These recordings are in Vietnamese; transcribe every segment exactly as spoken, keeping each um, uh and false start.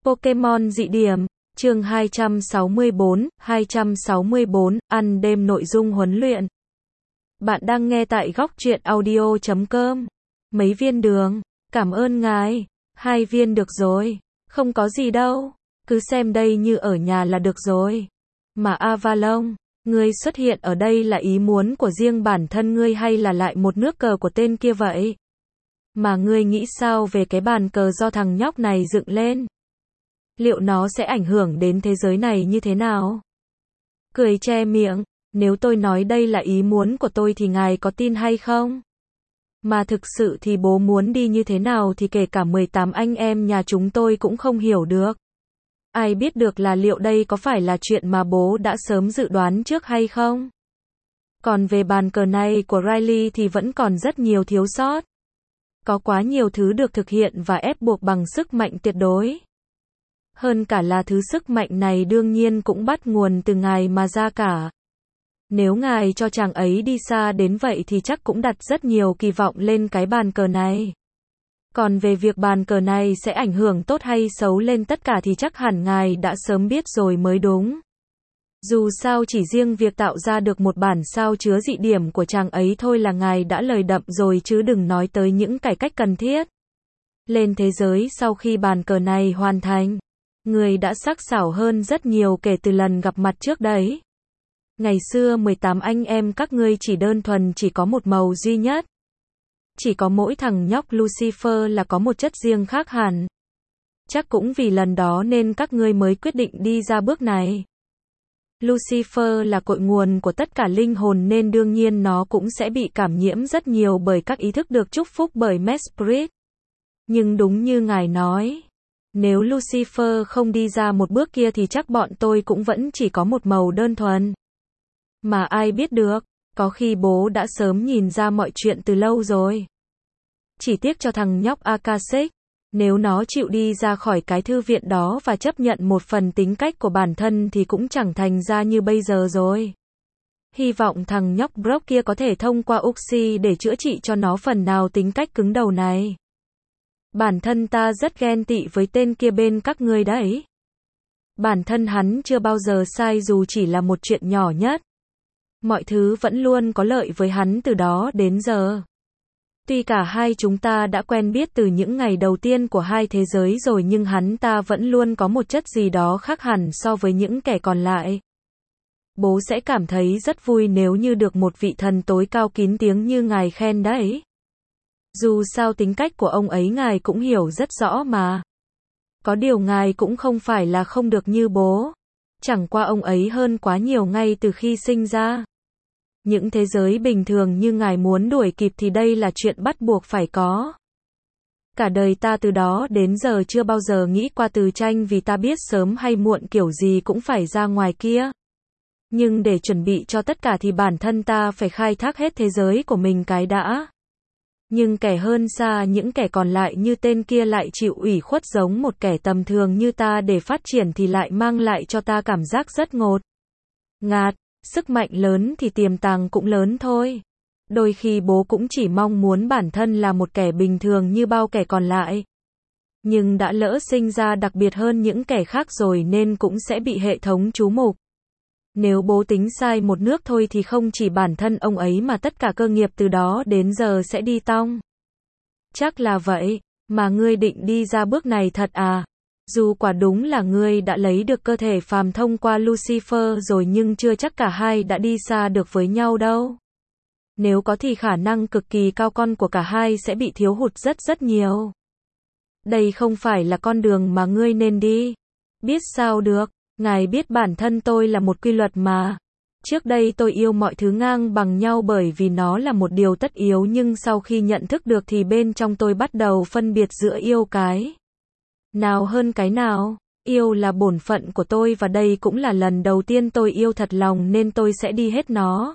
Pokemon dị điểm, chương hai trăm sáu mươi bốn, hai trăm sáu mươi bốn, ăn đêm nội dung huấn luyện. Bạn đang nghe tại góc truyện audio chấm com. Mấy viên đường, cảm ơn ngài. Hai viên được rồi, không có gì đâu, cứ xem đây như ở nhà là được rồi. Mà Avalon, ngươi xuất hiện ở đây là ý muốn của riêng bản thân ngươi hay là lại một nước cờ của tên kia vậy? Mà ngươi nghĩ sao về cái bàn cờ do thằng nhóc này dựng lên? Liệu nó sẽ ảnh hưởng đến thế giới này như thế nào? Cười che miệng, nếu tôi nói đây là ý muốn của tôi thì ngài có tin hay không? Mà thực sự thì bố muốn đi như thế nào thì kể cả mười tám anh em nhà chúng tôi cũng không hiểu được. Ai biết được là liệu đây có phải là chuyện mà bố đã sớm dự đoán trước hay không? Còn về bàn cờ này của Riley thì vẫn còn rất nhiều thiếu sót. Có quá nhiều thứ được thực hiện và ép buộc bằng sức mạnh tuyệt đối. Hơn cả là thứ sức mạnh này đương nhiên cũng bắt nguồn từ ngài mà ra cả. Nếu ngài cho chàng ấy đi xa đến vậy thì chắc cũng đặt rất nhiều kỳ vọng lên cái bàn cờ này. Còn về việc bàn cờ này sẽ ảnh hưởng tốt hay xấu lên tất cả thì chắc hẳn ngài đã sớm biết rồi mới đúng. Dù sao chỉ riêng việc tạo ra được một bản sao chứa dị điểm của chàng ấy thôi là ngài đã lời đậm rồi chứ đừng nói tới những cải cách cần thiết. Lên thế giới sau khi bàn cờ này hoàn thành, người đã sắc sảo hơn rất nhiều kể từ lần gặp mặt trước đấy. Ngày xưa mười tám anh em các ngươi chỉ đơn thuần chỉ có một màu duy nhất. Chỉ có mỗi thằng nhóc Lucifer là có một chất riêng khác hẳn. Chắc cũng vì lần đó nên các ngươi mới quyết định đi ra bước này. Lucifer là cội nguồn của tất cả linh hồn nên đương nhiên nó cũng sẽ bị cảm nhiễm rất nhiều bởi các ý thức được chúc phúc bởi Mesprit. Nhưng đúng như ngài nói, nếu Lucifer không đi ra một bước kia thì chắc bọn tôi cũng vẫn chỉ có một màu đơn thuần. Mà ai biết được, có khi bố đã sớm nhìn ra mọi chuyện từ lâu rồi. Chỉ tiếc cho thằng nhóc Akashic, nếu nó chịu đi ra khỏi cái thư viện đó và chấp nhận một phần tính cách của bản thân thì cũng chẳng thành ra như bây giờ rồi. Hy vọng thằng nhóc Brock kia có thể thông qua Uxie để chữa trị cho nó phần nào tính cách cứng đầu này. Bản thân ta rất ghen tị với tên kia bên các ngươi đấy. Bản thân hắn chưa bao giờ sai dù chỉ là một chuyện nhỏ nhất. Mọi thứ vẫn luôn có lợi với hắn từ đó đến giờ. Tuy cả hai chúng ta đã quen biết từ những ngày đầu tiên của hai thế giới rồi nhưng hắn ta vẫn luôn có một chất gì đó khác hẳn so với những kẻ còn lại. Bố sẽ cảm thấy rất vui nếu như được một vị thần tối cao kín tiếng như ngài khen đấy. Dù sao tính cách của ông ấy ngài cũng hiểu rất rõ mà. Có điều ngài cũng không phải là không được như bố. Chẳng qua ông ấy hơn quá nhiều ngay từ khi sinh ra. Những thế giới bình thường như ngài muốn đuổi kịp thì đây là chuyện bắt buộc phải có. Cả đời ta từ đó đến giờ chưa bao giờ nghĩ qua từ tranh vì ta biết sớm hay muộn kiểu gì cũng phải ra ngoài kia. Nhưng để chuẩn bị cho tất cả thì bản thân ta phải khai thác hết thế giới của mình cái đã. Nhưng kẻ hơn xa những kẻ còn lại như tên kia lại chịu ủy khuất giống một kẻ tầm thường như ta để phát triển thì lại mang lại cho ta cảm giác rất ngột ngạt. Sức mạnh lớn thì tiềm tàng cũng lớn thôi. Đôi khi bố cũng chỉ mong muốn bản thân là một kẻ bình thường như bao kẻ còn lại. Nhưng đã lỡ sinh ra đặc biệt hơn những kẻ khác rồi nên cũng sẽ bị hệ thống chú mục. Nếu bố tính sai một nước thôi thì không chỉ bản thân ông ấy mà tất cả cơ nghiệp từ đó đến giờ sẽ đi tong. Chắc là vậy, mà ngươi định đi ra bước này thật à? Dù quả đúng là ngươi đã lấy được cơ thể phàm thông qua Lucifer rồi nhưng chưa chắc cả hai đã đi xa được với nhau đâu. Nếu có thì khả năng cực kỳ cao con của cả hai sẽ bị thiếu hụt rất rất nhiều. Đây không phải là con đường mà ngươi nên đi. Biết sao được, ngài biết bản thân tôi là một quy luật mà. Trước đây tôi yêu mọi thứ ngang bằng nhau bởi vì nó là một điều tất yếu nhưng sau khi nhận thức được thì bên trong tôi bắt đầu phân biệt giữa yêu cái nào hơn cái nào. Yêu là bổn phận của tôi và đây cũng là lần đầu tiên tôi yêu thật lòng nên tôi sẽ đi hết nó.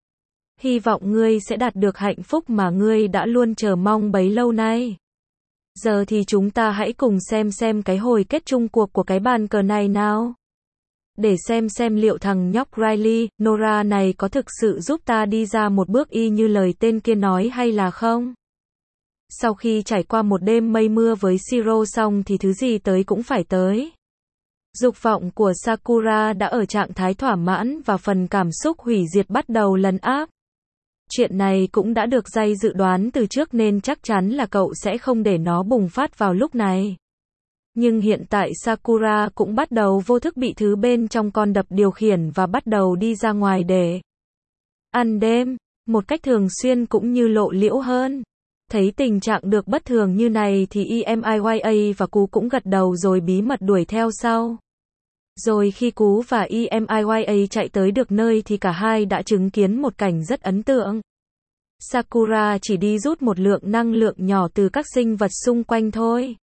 Hy vọng ngươi sẽ đạt được hạnh phúc mà ngươi đã luôn chờ mong bấy lâu nay. Giờ thì chúng ta hãy cùng xem xem cái hồi kết chung cuộc của cái bàn cờ này nào. Để xem xem liệu thằng nhóc Riley, Nora này có thực sự giúp ta đi ra một bước y như lời tên kia nói hay là không. Sau khi trải qua một đêm mây mưa với Shiro xong thì thứ gì tới cũng phải tới. Dục vọng của Sakura đã ở trạng thái thỏa mãn và phần cảm xúc hủy diệt bắt đầu lấn áp. Chuyện này cũng đã được Jay dự đoán từ trước nên chắc chắn là cậu sẽ không để nó bùng phát vào lúc này. Nhưng hiện tại Sakura cũng bắt đầu vô thức bị thứ bên trong con đập điều khiển và bắt đầu đi ra ngoài để ăn đêm, một cách thường xuyên cũng như lộ liễu hơn. Thấy tình trạng được bất thường như này thì Emiya và Cú cũng gật đầu rồi bí mật đuổi theo sau. Rồi khi Cú và Emiya chạy tới được nơi thì cả hai đã chứng kiến một cảnh rất ấn tượng. Sakura chỉ đi rút một lượng năng lượng nhỏ từ các sinh vật xung quanh thôi.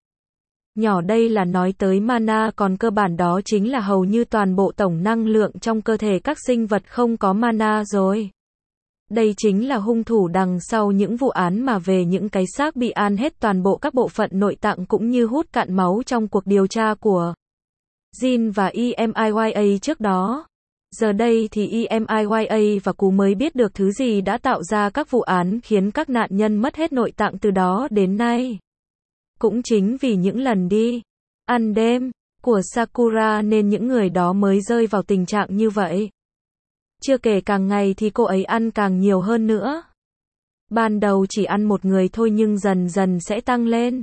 Nhỏ đây là nói tới mana, còn cơ bản đó chính là hầu như toàn bộ tổng năng lượng trong cơ thể các sinh vật không có mana rồi. Đây chính là hung thủ đằng sau những vụ án mà về những cái xác bị ăn hết toàn bộ các bộ phận nội tạng cũng như hút cạn máu trong cuộc điều tra của Jin và Emiya trước đó. Giờ đây thì Emiya và Cú mới biết được thứ gì đã tạo ra các vụ án khiến các nạn nhân mất hết nội tạng từ đó đến nay. Cũng chính vì những lần đi ăn đêm của Sakura nên những người đó mới rơi vào tình trạng như vậy. Chưa kể càng ngày thì cô ấy ăn càng nhiều hơn nữa. Ban đầu chỉ ăn một người thôi nhưng dần dần sẽ tăng lên.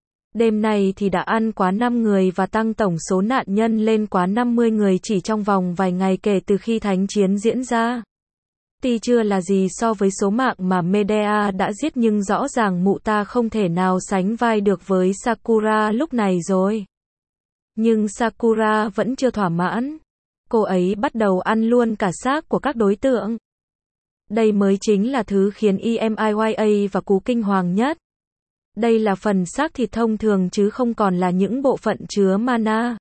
Đêm này thì đã ăn quá năm người và tăng tổng số nạn nhân lên quá năm mươi người chỉ trong vòng vài ngày kể từ khi thánh chiến diễn ra. Tuy chưa là gì so với số mạng mà Medea đã giết nhưng rõ ràng mụ ta không thể nào sánh vai được với Sakura lúc này rồi. Nhưng Sakura vẫn chưa thỏa mãn. Cô ấy bắt đầu ăn luôn cả xác của các đối tượng. Đây mới chính là thứ khiến Emiya và Cú kinh hoàng nhất. Đây là phần xác thịt thông thường chứ không còn là những bộ phận chứa mana.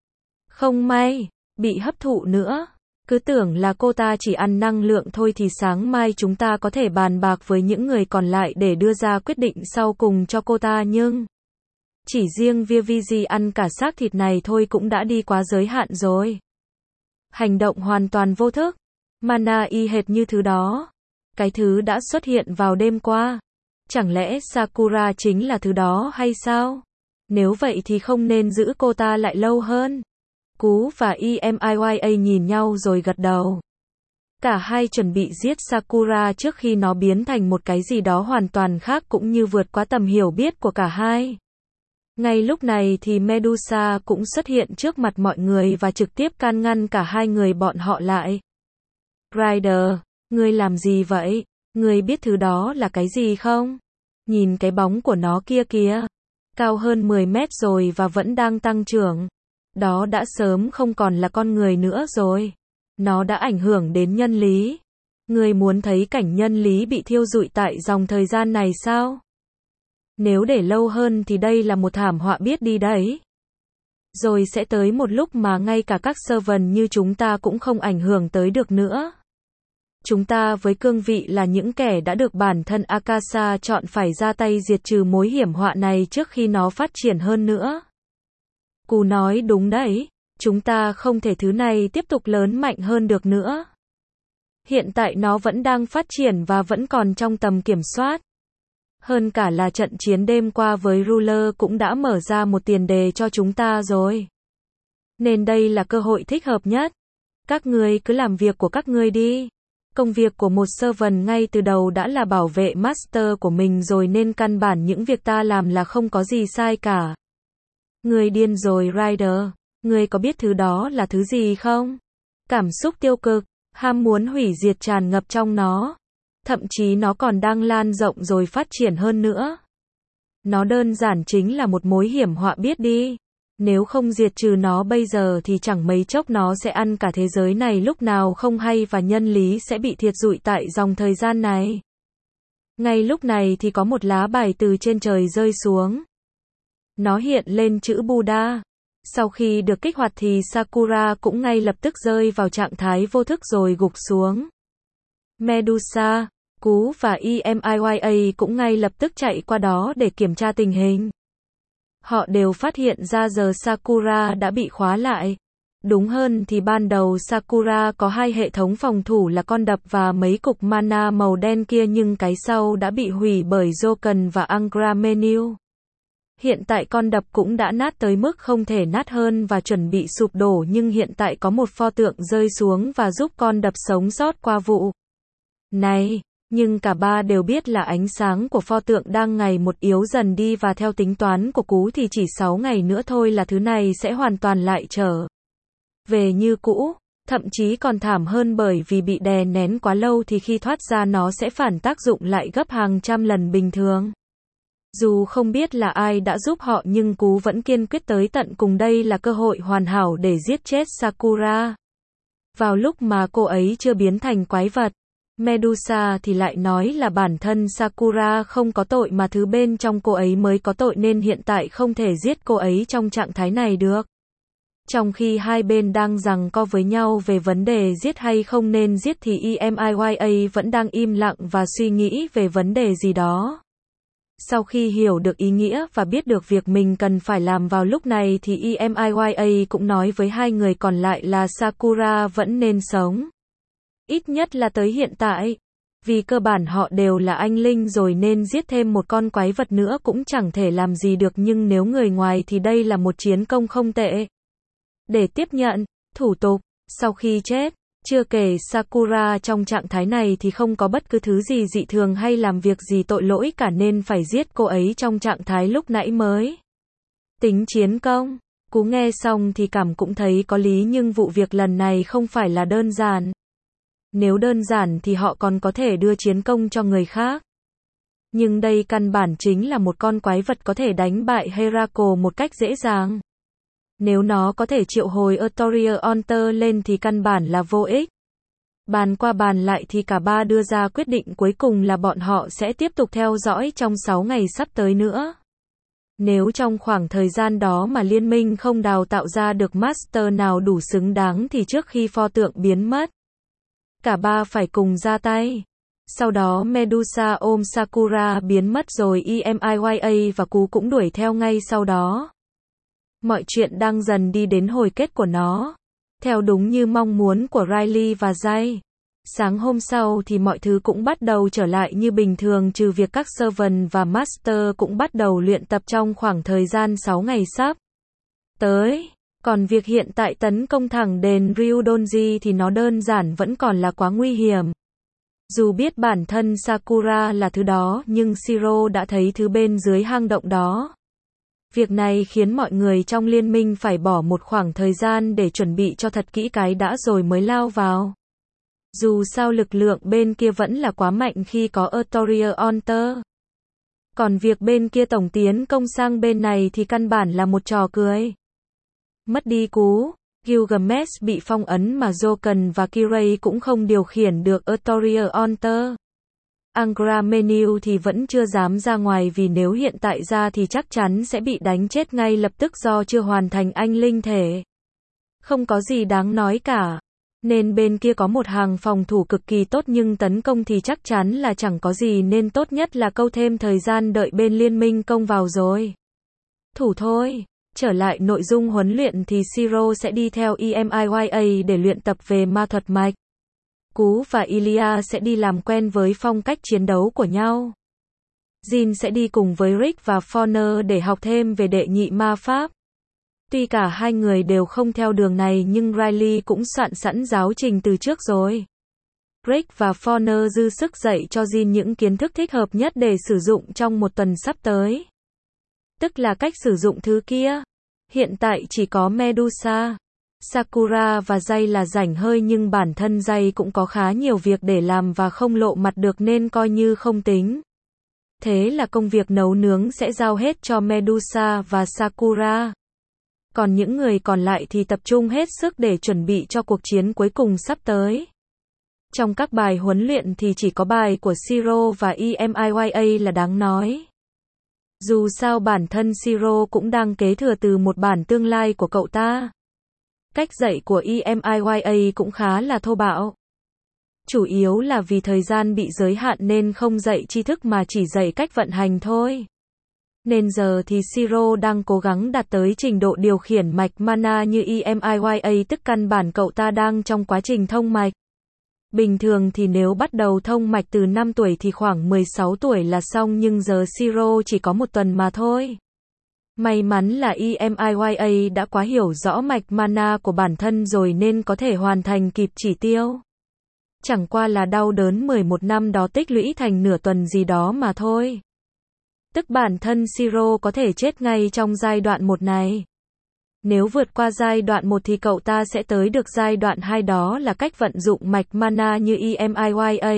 Không may, bị hấp thụ nữa. Cứ tưởng là cô ta chỉ ăn năng lượng thôi thì sáng mai chúng ta có thể bàn bạc với những người còn lại để đưa ra quyết định sau cùng cho cô ta nhưng chỉ riêng Vivizi ăn cả xác thịt này thôi cũng đã đi quá giới hạn rồi. Hành động hoàn toàn vô thức. Mana y hệt như thứ đó. Cái thứ đã xuất hiện vào đêm qua. Chẳng lẽ Sakura chính là thứ đó hay sao? Nếu vậy thì không nên giữ cô ta lại lâu hơn. Cú và Emiya nhìn nhau rồi gật đầu. Cả hai chuẩn bị giết Sakura trước khi nó biến thành một cái gì đó hoàn toàn khác cũng như vượt quá tầm hiểu biết của cả hai. Ngay lúc này thì Medusa cũng xuất hiện trước mặt mọi người và trực tiếp can ngăn cả hai người bọn họ lại. Rider, ngươi làm gì vậy? Ngươi biết thứ đó là cái gì không? Nhìn cái bóng của nó kia kìa. Cao hơn mười mét rồi và vẫn đang tăng trưởng. Đó đã sớm không còn là con người nữa rồi. Nó đã ảnh hưởng đến nhân lý. Ngươi muốn thấy cảnh nhân lý bị thiêu rụi tại dòng thời gian này sao? Nếu để lâu hơn thì đây là một thảm họa biết đi đấy. Rồi sẽ tới một lúc mà ngay cả các servant như chúng ta cũng không ảnh hưởng tới được nữa. Chúng ta với cương vị là những kẻ đã được bản thân Akasa chọn phải ra tay diệt trừ mối hiểm họa này trước khi nó phát triển hơn nữa. Cú nói đúng đấy, chúng ta không thể thứ này tiếp tục lớn mạnh hơn được nữa. Hiện tại nó vẫn đang phát triển và vẫn còn trong tầm kiểm soát. Hơn cả là trận chiến đêm qua với Ruler cũng đã mở ra một tiền đề cho chúng ta rồi. Nên đây là cơ hội thích hợp nhất. Các ngươi cứ làm việc của các ngươi đi. Công việc của một servant ngay từ đầu đã là bảo vệ master của mình rồi nên căn bản những việc ta làm là không có gì sai cả. Ngươi điên rồi Rider. Ngươi có biết thứ đó là thứ gì không? Cảm xúc tiêu cực, ham muốn hủy diệt tràn ngập trong nó. Thậm chí nó còn đang lan rộng rồi phát triển hơn nữa. Nó đơn giản chính là một mối hiểm họa biết đi. Nếu không diệt trừ nó bây giờ thì chẳng mấy chốc nó sẽ ăn cả thế giới này lúc nào không hay và nhân lý sẽ bị thiệt rụi tại dòng thời gian này. Ngay lúc này thì có một lá bài từ trên trời rơi xuống. Nó hiện lên chữ Buddha. Sau khi được kích hoạt thì Sakura cũng ngay lập tức rơi vào trạng thái vô thức rồi gục xuống. Medusa, Cú và Emiya cũng ngay lập tức chạy qua đó để kiểm tra tình hình. Họ đều phát hiện ra giờ Sakura đã bị khóa lại. Đúng hơn thì ban đầu Sakura có hai hệ thống phòng thủ là con đập và mấy cục mana màu đen kia nhưng cái sau đã bị hủy bởi Joken và Agamemnon. Hiện tại con đập cũng đã nát tới mức không thể nát hơn và chuẩn bị sụp đổ nhưng hiện tại có một pho tượng rơi xuống và giúp con đập sống sót qua vụ này. Nhưng cả ba đều biết là ánh sáng của pho tượng đang ngày một yếu dần đi và theo tính toán của Cú thì chỉ sáu ngày nữa thôi là thứ này sẽ hoàn toàn lại trở về như cũ. Thậm chí còn thảm hơn bởi vì bị đè nén quá lâu thì khi thoát ra nó sẽ phản tác dụng lại gấp hàng trăm lần bình thường. Dù không biết là ai đã giúp họ nhưng Cú vẫn kiên quyết tới tận cùng đây là cơ hội hoàn hảo để giết chết Sakura. Vào lúc mà cô ấy chưa biến thành quái vật, Medusa thì lại nói là bản thân Sakura không có tội mà thứ bên trong cô ấy mới có tội nên hiện tại không thể giết cô ấy trong trạng thái này được. Trong khi hai bên đang giằng co với nhau về vấn đề giết hay không nên giết thì Emiya vẫn đang im lặng và suy nghĩ về vấn đề gì đó. Sau khi hiểu được ý nghĩa và biết được việc mình cần phải làm vào lúc này thì Emiya cũng nói với hai người còn lại là Sakura vẫn nên sống. Ít nhất là tới hiện tại. Vì cơ bản họ đều là anh linh rồi nên giết thêm một con quái vật nữa cũng chẳng thể làm gì được nhưng nếu người ngoài thì đây là một chiến công không tệ. Để tiếp nhận, thủ tục, sau khi chết, chưa kể Sakura trong trạng thái này thì không có bất cứ thứ gì dị thường hay làm việc gì tội lỗi cả nên phải giết cô ấy trong trạng thái lúc nãy mới tính chiến công. Cú nghe xong thì cảm cũng thấy có lý nhưng vụ việc lần này không phải là đơn giản. Nếu đơn giản thì họ còn có thể đưa chiến công cho người khác. Nhưng đây căn bản chính là một con quái vật có thể đánh bại Heracle một cách dễ dàng. Nếu nó có thể triệu hồi Artorial Altar lên thì căn bản là vô ích. Bàn qua bàn lại thì cả ba đưa ra quyết định cuối cùng là bọn họ sẽ tiếp tục theo dõi trong sáu ngày sắp tới nữa. Nếu trong khoảng thời gian đó mà liên minh không đào tạo ra được master nào đủ xứng đáng thì trước khi pho tượng biến mất, cả ba phải cùng ra tay. Sau đó Medusa ôm Sakura biến mất rồi Emiya và Cú cũng đuổi theo ngay sau đó. Mọi chuyện đang dần đi đến hồi kết của nó. Theo đúng như mong muốn của Riley và Jay. Sáng hôm sau thì mọi thứ cũng bắt đầu trở lại như bình thường trừ việc các servant và master cũng bắt đầu luyện tập trong khoảng thời gian sáu ngày sắp tới. Còn việc hiện tại tấn công thẳng đền Ryudoji thì nó đơn giản vẫn còn là quá nguy hiểm. Dù biết bản thân Sakura là thứ đó nhưng Shiro đã thấy thứ bên dưới hang động đó. Việc này khiến mọi người trong liên minh phải bỏ một khoảng thời gian để chuẩn bị cho thật kỹ cái đã rồi mới lao vào. Dù sao lực lượng bên kia vẫn là quá mạnh khi có Artorial Altar. Còn việc bên kia tổng tiến công sang bên này thì căn bản là một trò cười. Mất đi Cú, Gilgamesh bị phong ấn mà Joken và Kirei cũng không điều khiển được Artorial Altar. Agamemnon thì vẫn chưa dám ra ngoài vì nếu hiện tại ra thì chắc chắn sẽ bị đánh chết ngay lập tức do chưa hoàn thành anh linh thể. Không có gì đáng nói cả. Nên bên kia có một hàng phòng thủ cực kỳ tốt nhưng tấn công thì chắc chắn là chẳng có gì nên tốt nhất là câu thêm thời gian đợi bên liên minh công vào rồi. Thủ thôi. Trở lại nội dung huấn luyện thì Shiro sẽ đi theo Emiya để luyện tập về ma thuật mạch. Cú và Ilya sẽ đi làm quen với phong cách chiến đấu của nhau. Jin sẽ đi cùng với Rick và Forner để học thêm về đệ nhị ma pháp. Tuy cả hai người đều không theo đường này nhưng Riley cũng soạn sẵn giáo trình từ trước rồi. Rick và Forner dư sức dạy cho Jin những kiến thức thích hợp nhất để sử dụng trong một tuần sắp tới. Tức là cách sử dụng thứ kia. Hiện tại chỉ có Medusa, Sakura và Jay là rảnh hơi nhưng bản thân Jay cũng có khá nhiều việc để làm và không lộ mặt được nên coi như không tính. Thế là công việc nấu nướng sẽ giao hết cho Medusa và Sakura. Còn những người còn lại thì tập trung hết sức để chuẩn bị cho cuộc chiến cuối cùng sắp tới. Trong các bài huấn luyện thì chỉ có bài của Shiro và Emiya là đáng nói. Dù sao bản thân Shiro cũng đang kế thừa từ một bản tương lai của cậu ta. Cách dạy của Emiya cũng khá là thô bạo. Chủ yếu là vì thời gian bị giới hạn nên không dạy tri thức mà chỉ dạy cách vận hành thôi. Nên giờ thì Siro đang cố gắng đạt tới trình độ điều khiển mạch mana như e em i y a, tức căn bản cậu ta đang trong quá trình thông mạch. Bình thường thì nếu bắt đầu thông mạch từ năm tuổi thì khoảng mười sáu tuổi là xong, nhưng giờ Siro chỉ có một tuần mà thôi. May mắn là e em i y a đã quá hiểu rõ mạch mana của bản thân rồi nên có thể hoàn thành kịp chỉ tiêu. Chẳng qua là đau đớn mười một năm đó tích lũy thành nửa tuần gì đó mà thôi. Tức bản thân Siro có thể chết ngay trong giai đoạn một này. Nếu vượt qua giai đoạn một thì cậu ta sẽ tới được giai đoạn hai, đó là cách vận dụng mạch mana như e em i y a.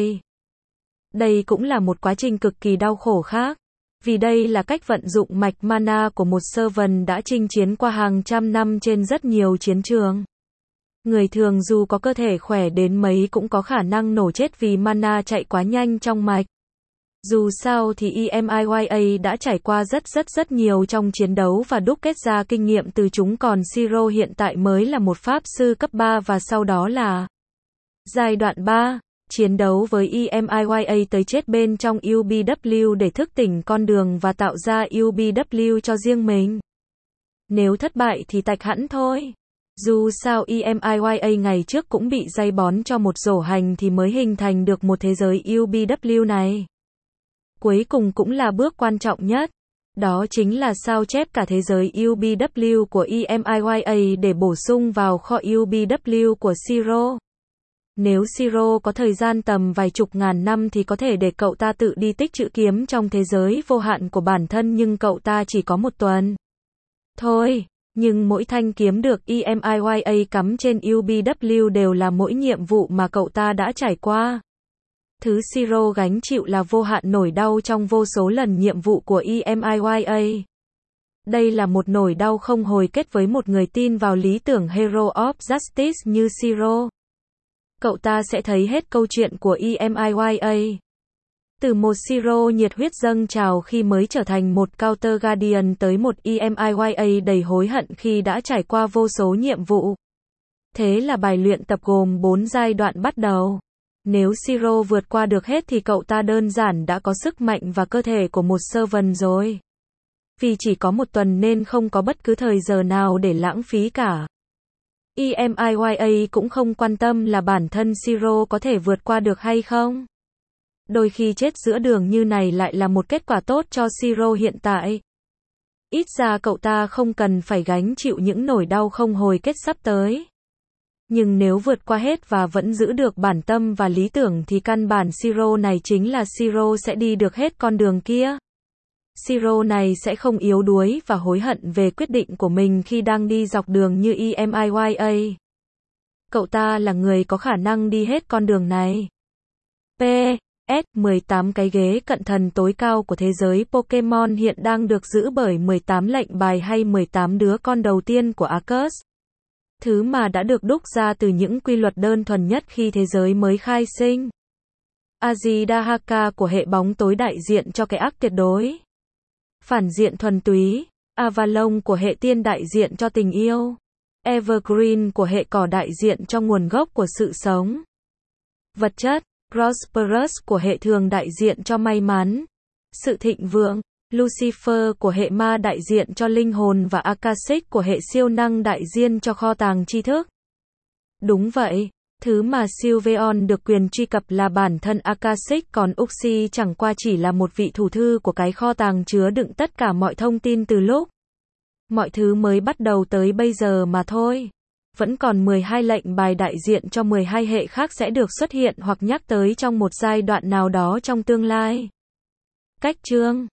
Đây cũng là một quá trình cực kỳ đau khổ khác. Vì đây là cách vận dụng mạch mana của một servant đã chinh chiến qua hàng trăm năm trên rất nhiều chiến trường. Người thường dù có cơ thể khỏe đến mấy cũng có khả năng nổ chết vì mana chạy quá nhanh trong mạch. Dù sao thì e em i y a đã trải qua rất rất rất nhiều trong chiến đấu và đúc kết ra kinh nghiệm từ chúng, còn Siro hiện tại mới là một pháp sư cấp ba và sau đó là giai đoạn ba, chiến đấu với e em i y a tới chết bên trong u bê vê để thức tỉnh con đường và tạo ra u bê vê cho riêng mình. Nếu thất bại thì tạch hẳn thôi. Dù sao e em i y a ngày trước cũng bị dây bón cho một rổ hành thì mới hình thành được một thế giới u bê vê này. Cuối cùng cũng là bước quan trọng nhất. Đó chính là sao chép cả thế giới u bê vê của e em i y a để bổ sung vào kho u bê vê của Siro. Nếu Siro có thời gian tầm vài chục ngàn năm thì có thể để cậu ta tự đi tích trữ kiếm trong thế giới vô hạn của bản thân, nhưng cậu ta chỉ có một tuần thôi. Nhưng mỗi thanh kiếm được e em i y a cắm trên u bê vê đều là mỗi nhiệm vụ mà cậu ta đã trải qua. Thứ Siro gánh chịu là vô hạn nỗi đau trong vô số lần nhiệm vụ của e em i y a. Đây là một nỗi đau không hồi kết với một người tin vào lý tưởng Hero of Justice như Siro. Cậu ta sẽ thấy hết câu chuyện của e em i y a. Từ một Siro nhiệt huyết dâng trào khi mới trở thành một Counter Guardian tới một e em i y a đầy hối hận khi đã trải qua vô số nhiệm vụ. Thế là bài luyện tập gồm bốn giai đoạn bắt đầu. Nếu Siro vượt qua được hết thì cậu ta đơn giản đã có sức mạnh và cơ thể của một servant rồi. Vì chỉ có một tuần nên không có bất cứ thời giờ nào để lãng phí cả. e em i y a cũng không quan tâm là bản thân Siro có thể vượt qua được hay không. Đôi khi chết giữa đường như này lại là một kết quả tốt cho Siro hiện tại. Ít ra cậu ta không cần phải gánh chịu những nỗi đau không hồi kết sắp tới. Nhưng nếu vượt qua hết và vẫn giữ được bản tâm và lý tưởng thì căn bản Siro này chính là Siro sẽ đi được hết con đường kia. Siro này sẽ không yếu đuối và hối hận về quyết định của mình khi đang đi dọc đường như e em i y a. Cậu ta là người có khả năng đi hết con đường này. pê ét mười tám cái ghế cận thần tối cao của thế giới Pokemon hiện đang được giữ bởi mười tám lệnh bài hay mười tám đứa con đầu tiên của Arceus. Thứ mà đã được đúc ra từ những quy luật đơn thuần nhất khi thế giới mới khai sinh. Azidahaka của hệ bóng tối đại diện cho cái ác tuyệt đối. Phản diện thuần túy. Avalon của hệ tiên đại diện cho tình yêu. Evergreen của hệ cỏ đại diện cho nguồn gốc của sự sống. Vật chất. Prosperous của hệ thường đại diện cho may mắn, sự thịnh vượng. Lucifer của hệ ma đại diện cho linh hồn và Akashic của hệ siêu năng đại diện cho kho tàng tri thức. Đúng vậy, thứ mà Sylveon được quyền truy cập là bản thân Akashic, còn Uxie chẳng qua chỉ là một vị thủ thư của cái kho tàng chứa đựng tất cả mọi thông tin từ lúc mọi thứ mới bắt đầu tới bây giờ mà thôi. Vẫn còn mười hai lệnh bài đại diện cho mười hai hệ khác sẽ được xuất hiện hoặc nhắc tới trong một giai đoạn nào đó trong tương lai. Cách chương